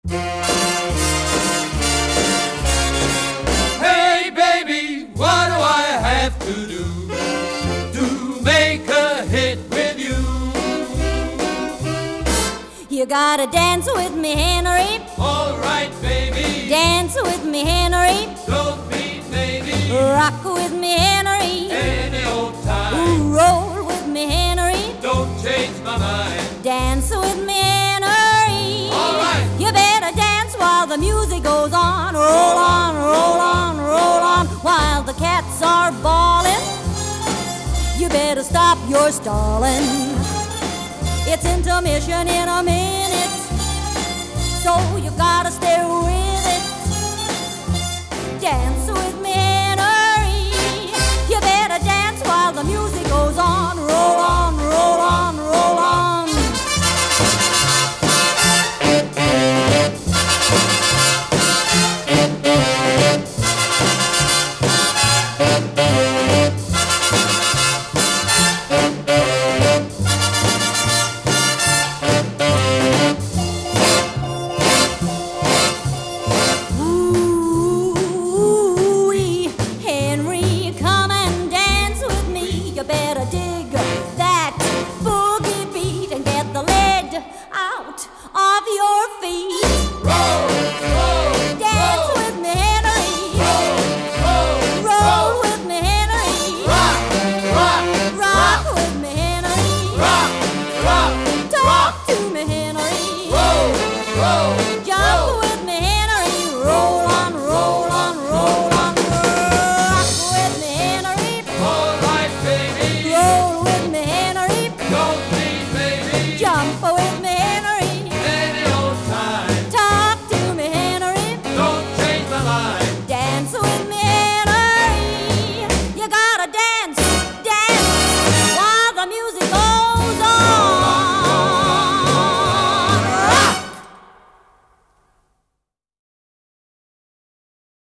Hey baby, what do I have to do to make a hit with you? You gotta dance with me, Henry. All right, baby. Dance with me, Henry. Don't be baby. Rock with me, Henry. Any old time. Ooh, roll with me, Henry. Don't change my mind. Dance with me, Henry. All right. You better dance while the music goes on. Roll on, roll on, roll on, while the cats are bawling. You better stop your stalling. It's intermission in a minute.